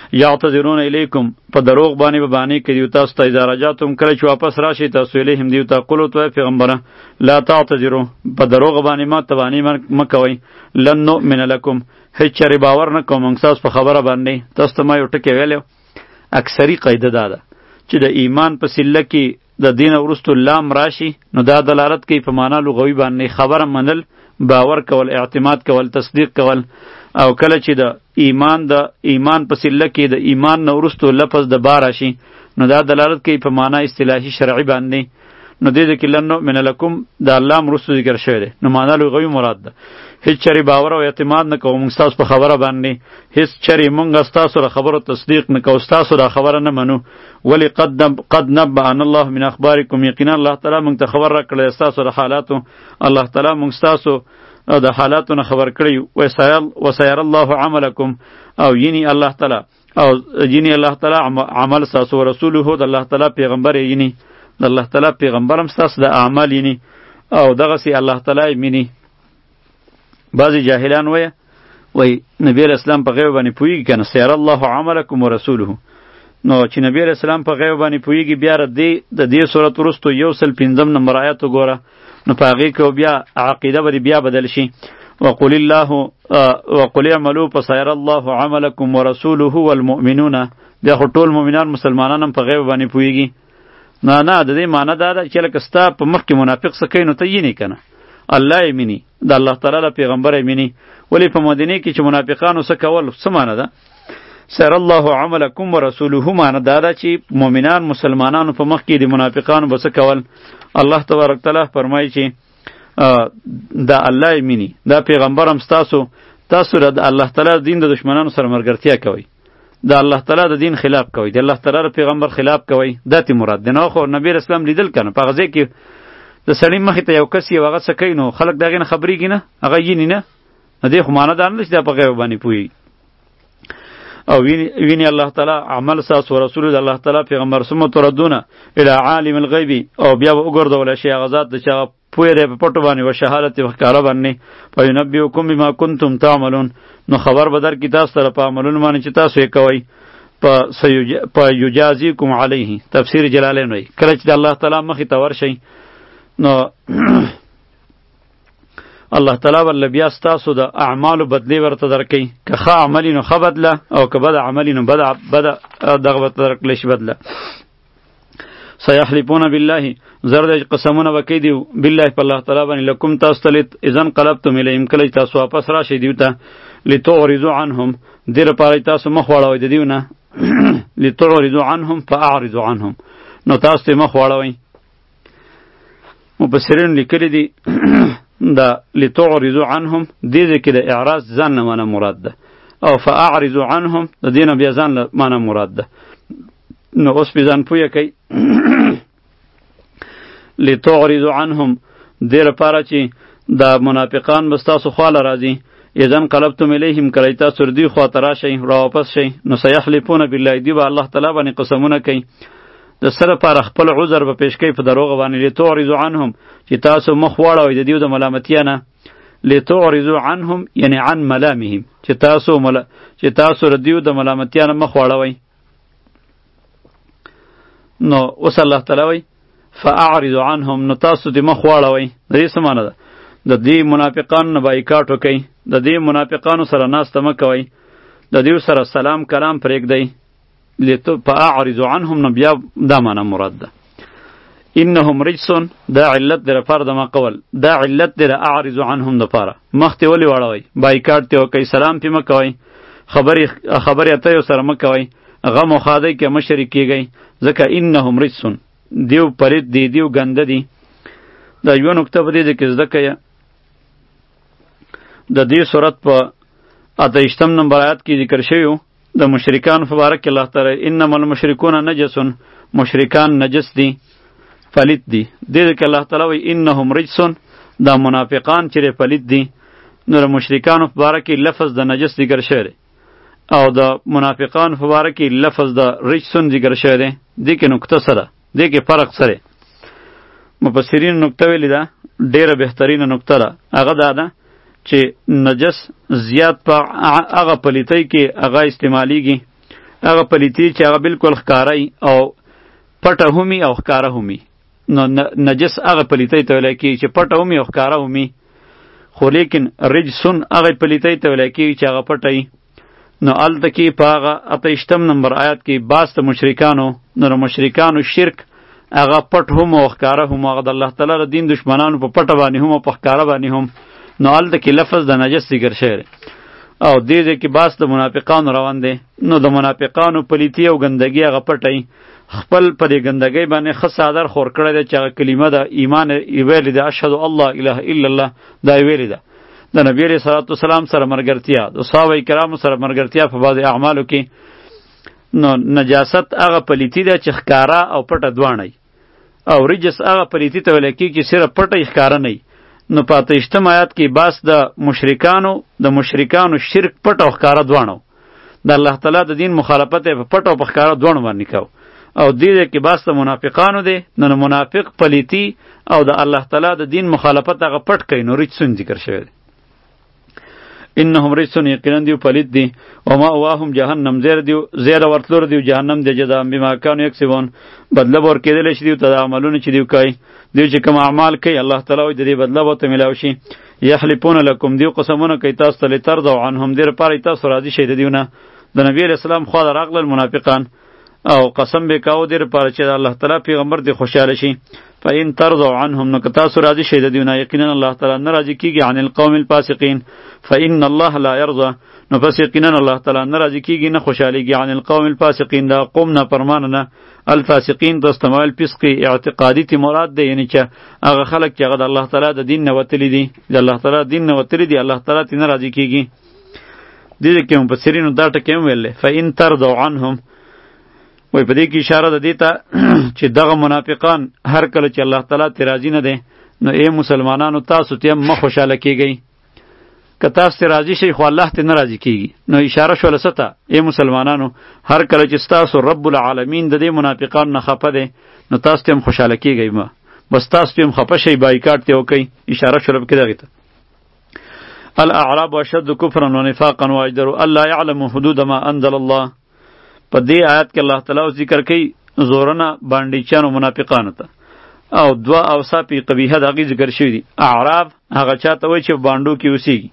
[SPEAKER 1] یعتذرون الیکم په دروغ باندې به باندې کوي تاسو ته اذا رجعتم کله چې واپس راشي تاسو الیهم دیو ته قولو ته پیغمبره لا تعتذروا په دروغ باندې ما توانی مکوي لن نؤمن لكم هیڅ چری باور نه کوم تاسو په خبره باندې تاسو ته ما یو ټکی ویلو اکثری قاعده دا ده چې د ایمان په سله کې د دین ورستو لام راشي نو دا دلالت کوي په معنا لغوي باندې خبره منل باور کول اعتماد کول تصدیق کول او کله چې د ایمان د ایمان په سله کې د ایمان نه ورستو لفظ د با راشي نو دا دلالت کوي په معنا اصطلاحي شرعي باندې نو دې کې لن نؤمن لکم دا الله مرستو ذکر شوی دی نو معنا لغوي مراد ده هیڅ چری باور او اعتماد نه کوم موږ تاسو په خبره باندې هیڅ چری موږ تاسو را خبرو تصدیق نه کوو تاسو را خبره نه منو ولی قد قد نبأنا الله من اخبارکم یقینا الله تعالی موږ ته خبر را کړی تاسو را حالاتو الله تعالی موږ تاسو د حالاتو نه خبر کړی وسایل وسیر الله عملکم او یعنی الله تعالی او یعنی الله تعالی عمل تاسو رسوله د الله تعالی پیغمبر یعنی د الله تعالی پیغمبرم تاسو د اعمال یعنی او دغه سي الله تعالی مینی بعضی جاهلان وای وای نبی اسلام په غیب باندې پویږي کنه سیر الله عملکم ورسوله نو چې نبی اسلام په غیب باندې پویږي بیا ر دې د دې سورۃ ورستو یو سل پنځم نمبر آیات وګوره نو پاغي کو بیا عقیده بری بیا بدل شي وقل الله وقل اعملوا فسير الله عملكم ورسوله والمؤمنون بیا ټول مؤمنان مسلمانان هم په غیب باندې پویږي نه نه د دې معنی دا ده چې لکه ستا په مخ کې منافق سکه نو ته یې نه کنه الله یې مني د الله تعالی پیغمبر یې مني ولی په مدینه کې چې منافقانو څه کول څه معنی ده سیر الله عملکم ورسوله معنی دا ده چې مؤمنان مسلمانانو په مخ کې د منافقانو به څه کول الله تبارک تعالی فرمایي چې دا الله یې مني دا پیغمبر هم ستاسو تاسو د الله تعالی دین د دشمنانو سره مرګرتیا کوي د الله تعالی د دین خلاف کوي د الله تعالی پیغمبر خلاف کوي دا تی مراد دی نو خو نبی اسلام لیدل کنه په غزه کې د سړی مخې ته یو کس یو هغه څه کوي نو خلک دغې نه خبرېږي نه هغه ییني نه نو دې خو معنی دا نه چې دا په غیب باندې پوهېږي او ویني الله تعالی عمل ستاسو ورسول د الله تعالی پیغمبر ثم تردونه الی عالم الغیب او بیا به وګرځولی شي هغه ذات د چې هغه پوهې دی په پټو باندې و شهادت په ښکاره باندې فینبئکم بما کنتم تعملون نو خبر به درکړي تاسو سره په عملونو باندې چې تاسو یې کوئ په یجازیکم علیه تفسیر جلالین وایي کله چې د الله تعالی مخې ته ورشئ نو الله تعالی ول بیا ستاسو د اعمالو بدلی ورته درکې که ښه عملی نو ښه بدله او که بد عملی نو بد بد دغه ورته درکلی شي بدله سیحلفون بالله زرد قسمونه وکي دی بالله په الله تعالی باندې لکم تاسو تلت اذن قلبتم الیهم کله تاسو واپس راشئ دیو ته لتعرضوا عنهم دیر پاره تاسو مخ واړوئ د دیو نه لتعرضوا عنهم فاعرضوا عنهم نو تاسو ته مخ واړوئ مفسرین لیکلی دی دا لتعرضوا عنهم دې دې کې د اعراض ځان نه معنی مراد ده او فاعرضوا عنهم د دې نه بیا ځان نه معنی مراد ده نو اوس به ځان پوهه کوي لتعرضوا عنهم دې لپاره چې دا منافقان به ستاسو خواله راځي اذن قلبتم الیهم کله تاسو ردی خواته راشئ را واپس شئ نو سیحلفون بالله دی به الله تعالی باندې قسمونه کوي د سره پر خپل عذر به پیش کوي په دروغ باندې لتعرضوا عنهم چې تاسو مخ واړوئ د دیو د ملامتیا نه لتعرضوا عنهم یعنی عن ملامهم چې تاسو مل چې تاسو د دیو د ملامتیا نه مخ واړوئ نو اوس الله تعالی وایي فاعرضوا عنهم نو تاسو د مخ واړوئ د دې څه معنی ده د دې منافقانو نه بایکاټ وکئ د دې منافقانو سره ناسته مه کوئ د دیو سره سلام کلام پرېږدئ لتو فاعرضوا عنهم نو بیا دا معنی مراد ده انهم رجسون دا علت در پر د ما قول دا علت در اعرضوا عنهم د پاره مخ ته ولې واړوئ بایکاټ ته وکئ سلام پې مه کوئ خبرې خبرې اتیو سره مه کوئ غم و ښادۍ کې مه شریک کیږئ ځکه انهم رجسون دیو پرید دی دیو ګنده دی دا یوه نکته په دې ده کې زده کړئ د دې صورت په اته ویشتم نمبر آیات کې ذکر شوی و د مشرکان په باره کې الله تعالی انما المشرکون نجس مشرکان نجس دي پلید دي دې کې الله تعالی وایي انهم رجسون دا منافقان چې پلید دي نو د مشرکانو په باره کې لفظ د نجس ذکر شوی دی او د منافقان په باره کې لفظ د رجسون ذکر شوی دی دې کې نکته سره دې کې فرق سره مفسرین نکته ویلې ده ډیره بهترینه نکته ده هغه دا ده چې نجس زیات په هغه پلیتۍ کې هغه استعمالیږي هغه پلیتی چې هغه بالکل ښکارای او پټه همي او ښکاره همي. نو نجس هغه پلیتی ته ویل کېږي چې پټه همي او ښکاره همي. خو لیکن رجسون هغه پلیتی ته ویل کېږي چې هغه پټه وي. نو هلته کې په هغه اتهشتم نمبر آیات کې باز د مشرکانو نو د مشرکانو شرک هغه پټ هم او ښکاره هم هغه د الله تعالی د دین دشمنانو په پټه باندې هم او په ښکاره باندې هم. نو هلته کې لفظ د نجس ذکر شوی او دې ځای کې باز د منافقانو روان دی. نو د منافقانو پلیتی او ګندګي هغه پټی خپل په دې ګندګۍ باندې ښه څادر خور کړی دی چې هغه کلمه د ایمان یې ویلې ده، اشهد الله اله الا الله، دا یې ویلې ده. د نبي علیه صلات وسلام سره ملګرتیا، د صحابه کرامو سره ملګرتیا په بعضې اعمالو کې. نو نجاست هغه پلیتی ده چې ښکاره او پټه دواړه، او رجس هغه پلیتی ته ویل کېږي چې صرف پټه یې ښکاره نه وي. نو په اتهشتم آیات کې باس د مشرکانو د مشرکانو شرک پټ او ښکاره دواړه، د الله تعالی د دین مخالفت یې په پټ او په ښکاره دواړو باندې کو. او دې کې باس د منافقانو دی. نو منافق پلیتی او د الله تعالی د دین مخالفت هغه پټ کوي. نو رجسون ذکر شوی دی. انهم رجسون یقینا دیو پلیت دی. و ما واهم جهنم زیر دیو زیر ورتلور دیو جهنم دی جزا بما کانوا یکسبون، بدله ور کېدل شي دیو ته د عملونو چې دیو کوي. دیو چې کوم اعمال کوي الله تعالی وایي د دې بدله به ورته میلاو شي. یحلفون لکم دیو قسمونه کوي تاسو ته لترضوا عنهم، دې لپاره تاسو راضي شئ د دیونه. د نبي علیه السلام خوا ته راغلل منافقان او قسم به کاوه دې لپاره چې الله تعالی پیغمبر دې خوشحاله شي. فإن ترضوا عنهم، نو که تاسو راضي شئ د دیونه یقینا الله تعالی نه راضي کېږي عن القوم الفاسقین. فإن الله لا يرضى، نو پس یقینا الله تعالی نه راضي کېږي نه خوشحالېږي عن القوم الفاسقین، دا قوم نافرمانه نه. الفاسقین د استعمال فسقي اعتقادي تی مراد دی، یعنی چې هغه خلک چې هغه د الله تعالی د دین نه وتلي دي، د الله تعالی دین نه وتلي دي، الله تعالی تی نه راضي کېږي. دې کې مفسرینو دا ټکی هم ویل فإن ترضوا عنهم، وای په دې کې اشاره ده دې ته چې دغه منافقان هر کله چې الله تعالی تی راضي نه دی، نو ای مسلمانانو تاسو ته هم مه خوشحاله کېږئ. که تاسو ته راضي شئ خو الله ته نه راضي کېږي. نو اشاره شوله څه ته؟ ای مسلمانانو هر کله چې ستاسو رب العالمین د دې منافقانو نه خفه دی، نو تاسو ته هم خوشحاله کېږئ مه، بس تاسو ته هم خفه شئ، بایکاټ ته وکئ. اشاره شوله پکې دغې ته. الاعراب اشد کفرا ونفاقا واجدر الا يعلم حدود ما انزل الله. په دې آیات کې الله تعالی ذکر کوي زورونه باندېچانو منافقانو ته، او دوه اوصاف قبیحه د هغې ذکر شوي دي. اعراب هغه چاته وایي چې باندو کې اوسېږي.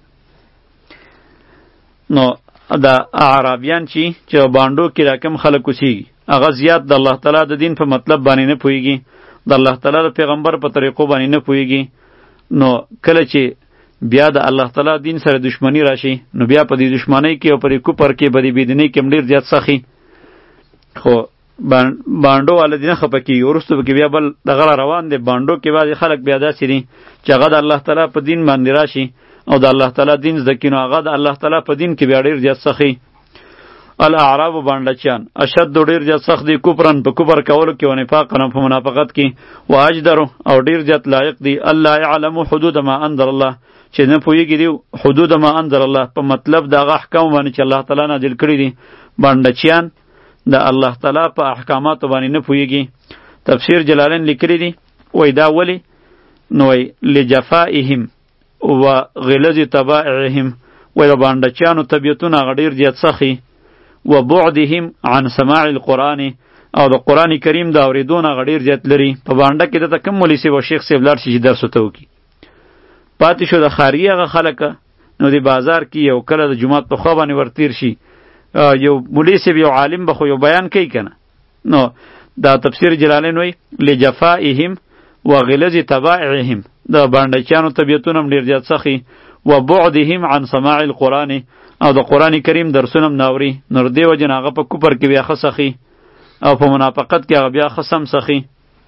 [SPEAKER 1] نو د اعرابیان چې چې باندو کې راکم خلک اوسېږي هغه زیات د الله تعالی د دین په مطلب باندې نه پوهېږي، د الله تعالی د پیغمبر په طریقو باندې نه پوهېږي. نو کله چې بیا د الله تعالی دین سره دشمنی راشي، نو بیا په دې دشمنۍ کې او په دې کفر کې په دې بېدینۍ کې هم ډېر زیات سخي. خو بانډو والا دی نه خفه کېږي، وروسته پکې بیا بل دغه را روان دی. بانډو کې بعضې خلک بیا داسې دي چې هغه د الله تعالی په دین باندې راشي او د الله تعالی دین زده کړي، نو هغه د الله تعالی په دین کې بیا ډېر زیات سخي. الاعراب بانډچیان اشد ډېر زیات سخت دي کفرن په کفر کولو کې، و نفاقا په منافقت کې، و اجدر او ډېر زیات لایق دي الله يعلم حدود ما انزل الله، چې نه پوهېږي دی حدود ما انزل الله په مطلب د هغه احکام باندې چې الله تعالی نازل کړي دي. بانډچیان د الله تعالی په احکاماتو باندې نه پوهېږي. تفسیر جلالین لیکلی دی وای دا ولی؟ نو وای لجفائهم و غلظ طبائعهم، وای د بانډچیانو طبیعتونه هغه ډېر زیات سخي، و بعدهم عن سماع القرآن، او د قرآن کریم د اورېدو نه هغه ډېر زیات لري. په بانډه کې دته کوم مولوي صاحب او شیخ صاحب لاړ شي چې درس ورته وکړي. پاتې شو د خاریه هغه خلک، نو د بازار کې یو کله د جومات په خوا باندې ورتیر شي یو مولوي صاحب یو عالم به خو یو بیان کوي که نه. نو دا تفسیر جلالین وایي لجفائهم و غلظ طبائعهم، د بانډچیانو طبیعتونه هم ډېر زیات سخي، و بعدهم عن سماع القرآن، او د قرآن کریم درسونه هم ناوري. نو د دې وجې نه هغه په کفر کې بیا ښه سخي او په منافقت کې هغه بیا ښه سم سخي.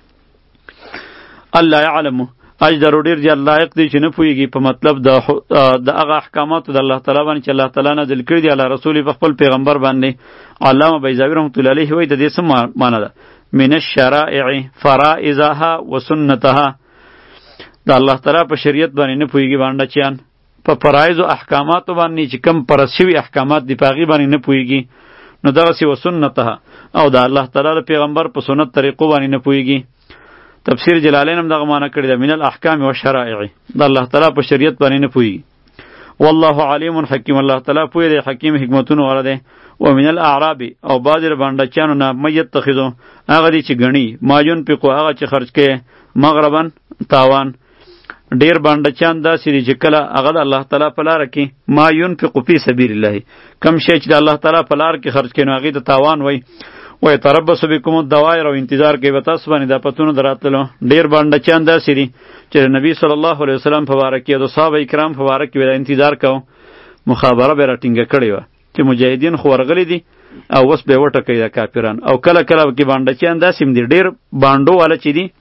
[SPEAKER 1] الله یعلمو اجدر ډېر زیات لایق دی چې نه پوهېږي په مطلب د د هغه احکاماتو د الله تعالی باندې چې الله تعالی نازل کړي دي علی رسول په خپل پیغمبر باندې. علامه بیضاوي رحمت الله علیه وایي د دې څه معنی ده؟ من الشرائع فرائضها و سنتها، د الله تعالی په شریعت باندې نه پوهېږي بانډچیان، په فرایض او احکاماتو باندې چې کم فرض شوي احکامات دي په هغې باندې نه پوهېږي. نو دغسې و سنتها، او د الله تعالی د پیغمبر په سنت طریقو باندې نه پوهېږي. تفسیر جلالین هم دغه معنی کړی ده من الاحکام و شرائع، د الله تعالی په شریعت باندې نه پوهېږي. والله علیم حکیم، الله تعالی پوی دی حکیم حکمتونو والا دی. و من الاعراب او بعض باندچانو نه میت تخذو هغه دی چې غنی ما ينفقو هغه چې خرج کړي مغربن تاوان. ډیر باندچان دا سری چې کله هغه د الله تعالی په لار کې ما ينفقو فی سبیل الله کم شی چې د الله تعالی په لار کې خرج کړي نو هغه د تاوان وای. و يتربص بكم الدوائر او انتظار کوي به تاسو باندې د پتونو دراتلو. ډیر باندچان دا سری چې نبی صلی الله علیه وسلم په واره کې د صحابه کرام په واره کې ولا انتظار کو مخابره به راټینګه کړی و چې مجاهدین خو ورغلی دي او وس به وټه کوي د کافران. او کله کله کې باندچان دا سیم دي ډیر باندو والا چې دي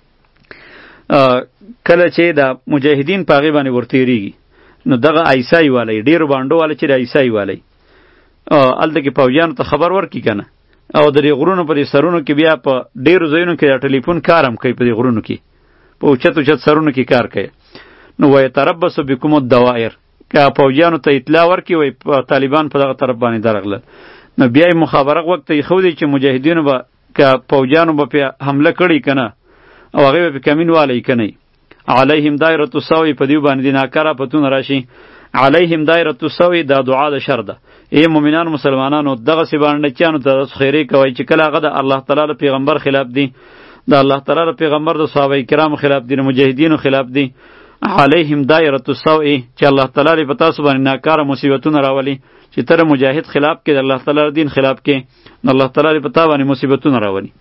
[SPEAKER 1] کله چې د مجاهدین په غیبه باندې ورتیریږي نو دغه ایسای والی ډیر باندو والا چې د ایسای والی الته کې پوجان ته خبر ورکی کنه او د غرونو په سرونو کې بیا په ډیرو ځایونو کې د ټلیفون کارم کوي په غرونو کې په اوچت اوچت سرونو کې کار کوي. نو وای تربص بكم الدوائر که پوجانو ته اطلاع ورکی وای طالبان په دغه طرف باندې درغله نو بیا مخابره وخت یې خو دی چې مجاهدینو به که پوجانو به په حمله کړي کنه او هغه به کمین والی کنه علیهم دایره السوء په دیو باندې ناکاره پتون راشي. علیهم دایره السوء دا دعا د شر ده. ای مؤمنان مسلمانانو دغه سی باندې چانو ته خیری کوي چې کله هغه د الله تعالی پیغمبر خلاف دی د الله تعالی پیغمبر د صحابه کرام خلاف دی مجاهدینو خلاف دی. علیهم دایره السوء چې الله تعالی په تاسو باندې ناکاره مصیبتونه راولي چې تر مجاهد خلاف کې د الله تعالی دین خلاف کې الله تعالی په تاسو باندې مصیبتونه راولي.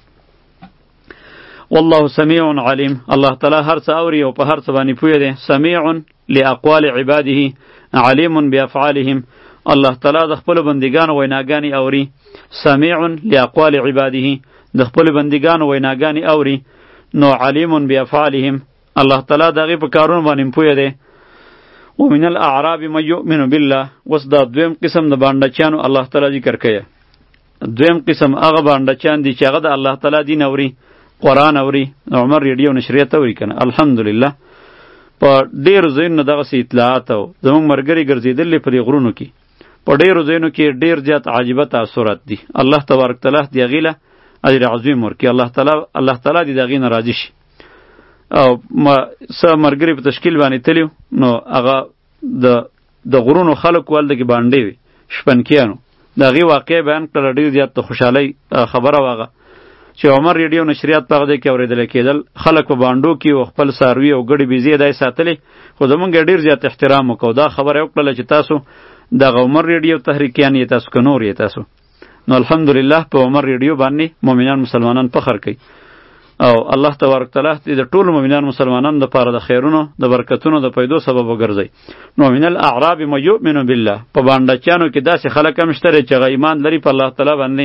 [SPEAKER 1] والله سمیع علیم، الله تعالی هر څه اوري او په هر څه باندې پوهه دی. سمیع لاقوال عباده علیم بافعالهم، الله تعالی د خپل بندگانو ویناګانی اوري. سمیع لاقوال عباده د خپل بندگانو ویناګانی اوري. نو علیم بافعالهم، الله تعالی دغه په کارونو باندې پوهه دی. ومن الاعراب من یؤمن بالله، وس دا دویم قسم د باندچانو الله تعالی ذکر کوي. دویم قسم هغه باندچان دي چې هغه د الله تعالی دین اوري، قرآن اوري. عمر ریډیو نشریات اوري کنه الحمدلله. په ډیر زین دغه سی اطلاعات او زموږ مرګري ګرځیدلې په غرونو کې په ډیرو زینو کې ډیر زیات عجیبه تاثرات دي. الله تبارک تعالی دی غیله اجر عظیم ورکي. الله تعالی الله تعالی دی دغه ناراضي شي. او ما سه مرګري په تشکیل باندې تلیو نو هغه د د غرونو خلک ولده کې باندې وي شپنکیانو دغه واقع بیان کړل. ډیر زیات خوشحالي خبره واغه چې عمر ریډیو نشریات په دې کې اوریدل کېدل. خلک په باندو کې او خپل ساروی او ګډي بيزي دای ساتلې خو زمونږ ډیر زیات احترام وکاو. دا خبره وکړه چې تاسو د عمر ریډیو تحریکیان یې تاسو کنور یې تاسو. نو الحمدلله په عمر ریډیو باندې مؤمنان مسلمانان فخر کوي او الله تبارک تعالی دې د ټول مؤمنان مسلمانانو لپاره د خیرونو د برکتونو د پیدو سبب وګرځي. نو من الاعراب من یؤمن بالله، په باندې چانو کې داسې خلک هم شته چې ایمان لري په الله تعالی باندې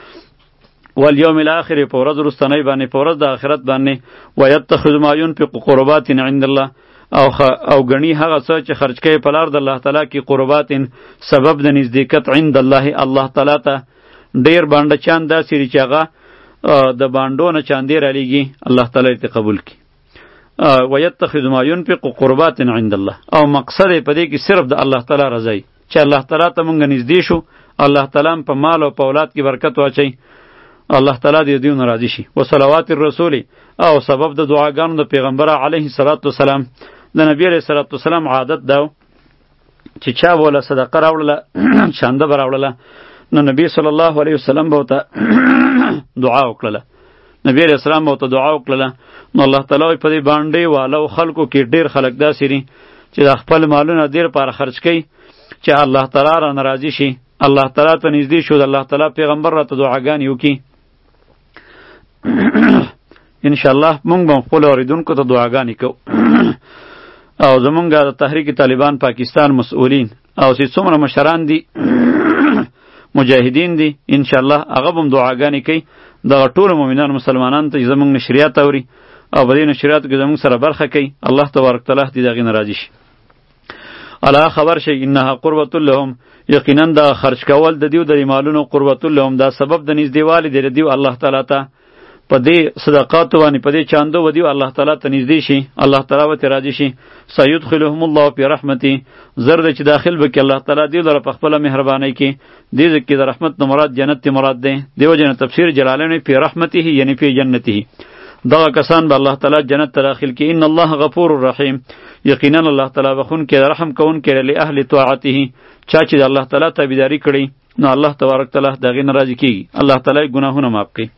[SPEAKER 1] والیوم الاخر، په ورځ وروستنۍ باندې، په ورځ د آخرت باندې. ويتخذ ما ينفق قربات عند الله، او خ... او غنی هغه څه چې خرج کوي په لار د الله تعالی کې قربات سبب د نزدېکت عند الله الله تعالی ته. ډیر باندې چاند دا سری چې هغه د باندو نه چاندې را لېږي الله تعالی ته قبول کړي. ويتخذ ما ينفق قربات عند الله، او مقصد په دې کې صرف د الله تعالی رضا وي چې الله تعالی ته مونږ نږدې شو، الله تعالی په مال او په اولاد کې برکت واچي، الله تعالی دې دیونه راضي شي. وصلوات الرسول، او سبب د دعاګانو د پیغمبر علیه الصلاۃ والسلام. د نبی علیه الصلاۃ والسلام عادت دا چې چا ولا صدقه راوړله چانده راوړله نو نبی صلی الله علیه وسلم به ته دعا وکړه. نبی علیه السلام به ته دعا وکړه. نو الله تعالی په دې باندې والو خلکو کې ډیر خلک داسې دي چې د خپل مالونه ډیر پر خرج کوي چې الله تعالی را ناراضي شي، الله تعالی ته نږدې شو، د الله تعالی پیغمبر را ته دعاګانې وکړي. ان شاء الله مونږ به خپل اوریدونکو ته دعاګانې کوو. او زمونږ د تحریک طالبان پاکستان مسؤلین او چې څومره مشران دي مجاهدین دي ان شاء الله هغه هم دعاګانې کوي. دغه ټول مؤمنان مسلمانان ته زمونږ نشریات اوري او په دې نشریاتو کې زمونږ سره برخه کوي. الله تبارک تعالی دې دغه ناراضي شي. الا خبر شي انها قربت لهم، یقینا دا خرج کول د دیو د مالونو قربت لهم دا سبب د نږدېوالي دی دیو الله تعالی ته. په دې صدقات باندې په دې چاندو ودی الله تعالی ته نږدې شي، الله تعالی ته راضي شي. سيدخلهم الله في رحمته، زرد چې داخل وکي الله تعالی دی لره په خپل مهرباني کې. دې ځکه د رحمت نه مراد جنت ته مراد ده. دیو جن تفسیر جلالین په رحمته یعنی په جنته. دا کسان به الله تعالی جنت ته داخل کی. ان الله غفور رحیم، یقینا الله تعالی بخون کې رحم کون کې له اهل طاعته چا چې الله تعالی تابعداري کړي نو الله تبارک تعالی دغه ناراضي کیږي الله تعالی ګناهونه معاف کوي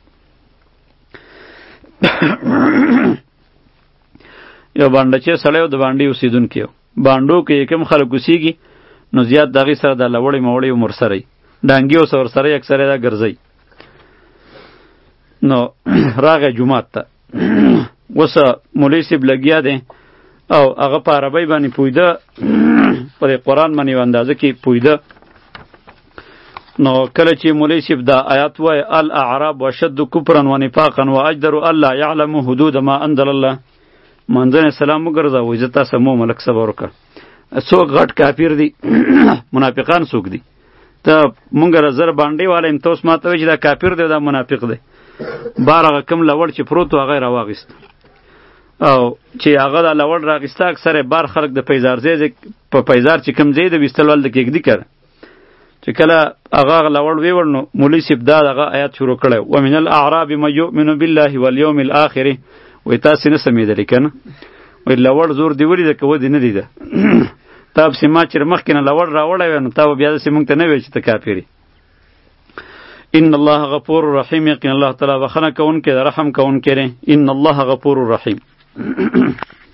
[SPEAKER 1] یو باندې چې سړیو د باندې اوسیدونکو باندو کې کوم خلک اوسیږي نو زیات دغه سره د لوړې موړې عمر سره ډانګي او سر سره اکثره دا ګرځي نو راغه جمعه ته وسه مولوی سیب لګیا دی او هغه په عربی باندې پویده په قرآن باندې اندازه کې پویده نو کله چې مولوی سیب دا آیات وای الاعراب وشد کفرا ونفاقا واجدر الله يعلم حدود ما انزل الله منځنه سلام وګرځا وای زتا سمو ملک صبر وکړه څوک غټ کافر دي منافقان څوک دي ته مونږ زر باندې والے توس ماته چې دا کافر دی دا منافق دی بارغه کم لوړ چې پروت هغه راواغست او چې هغه دا لوړ راغسته اکثره بار خلک د پیزار زید په پیزار چې کم زید وستلول د کېګدی کړ چې کله هغه لوړ ویور نو مولوی سیب دا هغه آیات شروع کړو ومن الاعراب من يؤمن بالله واليوم الاخر وای تاسو نه سمیدل کنه وای لوړ زور دی وری د کو دی نه دی ده تاسو ما چې مخ کنه لوړ راوړی نو تاسو بیا د سیمونږ ته نه وی چې ته کافری ان الله غفور رحیم یقین الله تعالی بخنه کون کې رحم کون کې ان الله غفور رحیم